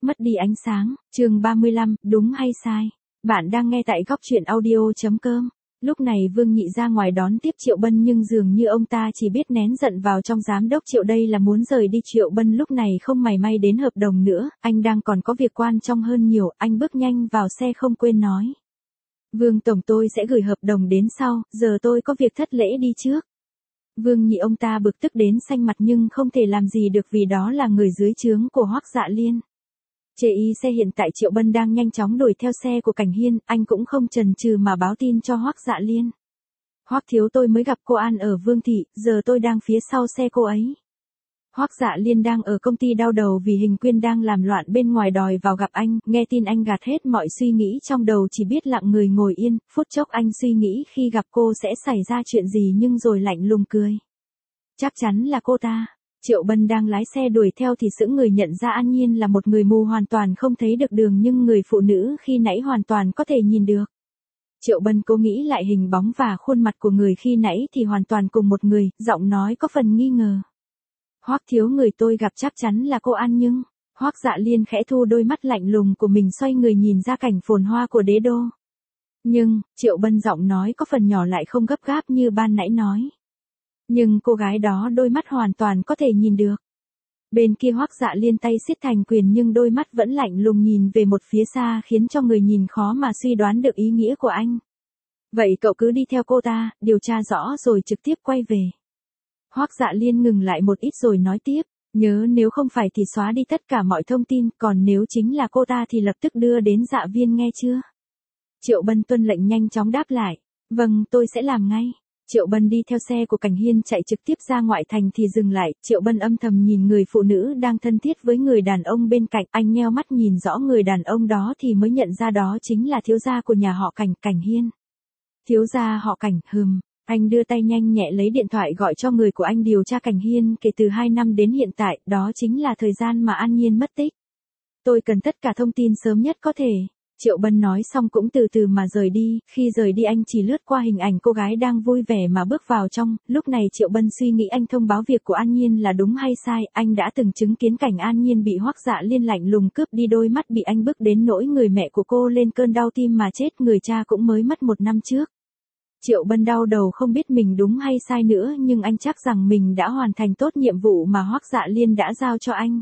mất đi ánh sáng, chương 35, đúng hay sai? Bạn đang nghe tại góc truyện audio.com. Lúc này Vương Nhị ra ngoài đón tiếp Triệu Bân nhưng dường như ông ta chỉ biết nén giận vào trong. Giám đốc Triệu đây là muốn rời đi. Triệu Bân lúc này không mảy may đến hợp đồng nữa, anh đang còn có việc quan trọng hơn nhiều, anh bước nhanh vào xe không quên nói. Vương Tổng, tôi sẽ gửi hợp đồng đến sau, giờ tôi có việc thất lễ đi trước. Vương Nhị ông ta bực tức đến xanh mặt nhưng không thể làm gì được vì đó là người dưới trướng của Hoắc Dạ Liên. Chê y xe hiện tại Triệu Bân đang nhanh chóng đuổi theo xe của Cảnh Hiên, anh cũng không chần chừ mà báo tin cho Hoắc Dạ Liên. Hoắc thiếu, tôi mới gặp cô An ở Vương Thị, giờ tôi đang phía sau xe cô ấy. Hoắc Dạ Liên đang ở công ty đau đầu vì Hình Quyên đang làm loạn bên ngoài đòi vào gặp anh, nghe tin anh gạt hết mọi suy nghĩ trong đầu, chỉ biết lặng người ngồi yên. Phút chốc anh suy nghĩ khi gặp cô sẽ xảy ra chuyện gì nhưng rồi lạnh lùng cười. Chắc chắn là cô ta. Triệu Bân đang lái xe đuổi theo thì sững người nhận ra An Nhiên là một người mù hoàn toàn không thấy được đường nhưng người phụ nữ khi nãy hoàn toàn có thể nhìn được. Triệu Bân cố nghĩ lại hình bóng và khuôn mặt của người khi nãy thì hoàn toàn cùng một người, giọng nói có phần nghi ngờ. Hoắc thiếu, người tôi gặp chắc chắn là cô An nhưng... Hoắc Dạ Liên khẽ thu đôi mắt lạnh lùng của mình, xoay người nhìn ra cảnh phồn hoa của đế đô. Nhưng, Triệu Bân giọng nói có phần nhỏ lại không gấp gáp như ban nãy nói. Nhưng cô gái đó đôi mắt hoàn toàn có thể nhìn được. Bên kia Hoắc Dạ Liên tay siết thành quyền nhưng đôi mắt vẫn lạnh lùng nhìn về một phía xa khiến cho người nhìn khó mà suy đoán được ý nghĩa của anh. Vậy cậu cứ đi theo cô ta, điều tra rõ rồi trực tiếp quay về. Hoắc Dạ Liên ngừng lại một ít rồi nói tiếp, nhớ nếu không phải thì xóa đi tất cả mọi thông tin, còn nếu chính là cô ta thì lập tức đưa đến Dạ Viên, nghe chưa? Triệu Bân tuân lệnh nhanh chóng đáp lại, vâng, tôi sẽ làm ngay. Triệu Bân đi theo xe của Cảnh Hiên chạy trực tiếp ra ngoại thành thì dừng lại. Triệu Bân âm thầm nhìn người phụ nữ đang thân thiết với người đàn ông bên cạnh, anh nheo mắt nhìn rõ người đàn ông đó thì mới nhận ra đó chính là thiếu gia của nhà họ Cảnh, Cảnh Hiên. Thiếu gia họ Cảnh, anh đưa tay nhanh nhẹ lấy điện thoại gọi cho người của anh điều tra Cảnh Hiên kể từ 2 năm đến hiện tại, đó chính là thời gian mà An Nhiên mất tích. Tôi cần tất cả thông tin sớm nhất có thể. Triệu Bân nói xong cũng từ từ mà rời đi, khi rời đi anh chỉ lướt qua hình ảnh cô gái đang vui vẻ mà bước vào trong. Lúc này Triệu Bân suy nghĩ anh thông báo việc của An Nhiên là đúng hay sai, anh đã từng chứng kiến cảnh An Nhiên bị Hoắc Dạ Liên lạnh lùng cướp đi đôi mắt, bị anh bức đến nỗi người mẹ của cô lên cơn đau tim mà chết, người cha cũng mới mất 1 năm trước. Triệu Bân đau đầu không biết mình đúng hay sai nữa nhưng anh chắc rằng mình đã hoàn thành tốt nhiệm vụ mà Hoắc Dạ Liên đã giao cho anh.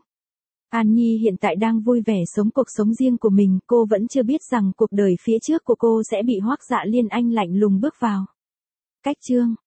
An Nhi hiện tại đang vui vẻ sống cuộc sống riêng của mình, cô vẫn chưa biết rằng cuộc đời phía trước của cô sẽ bị Hoắc Dạ Liên anh lạnh lùng bước vào. Cách chương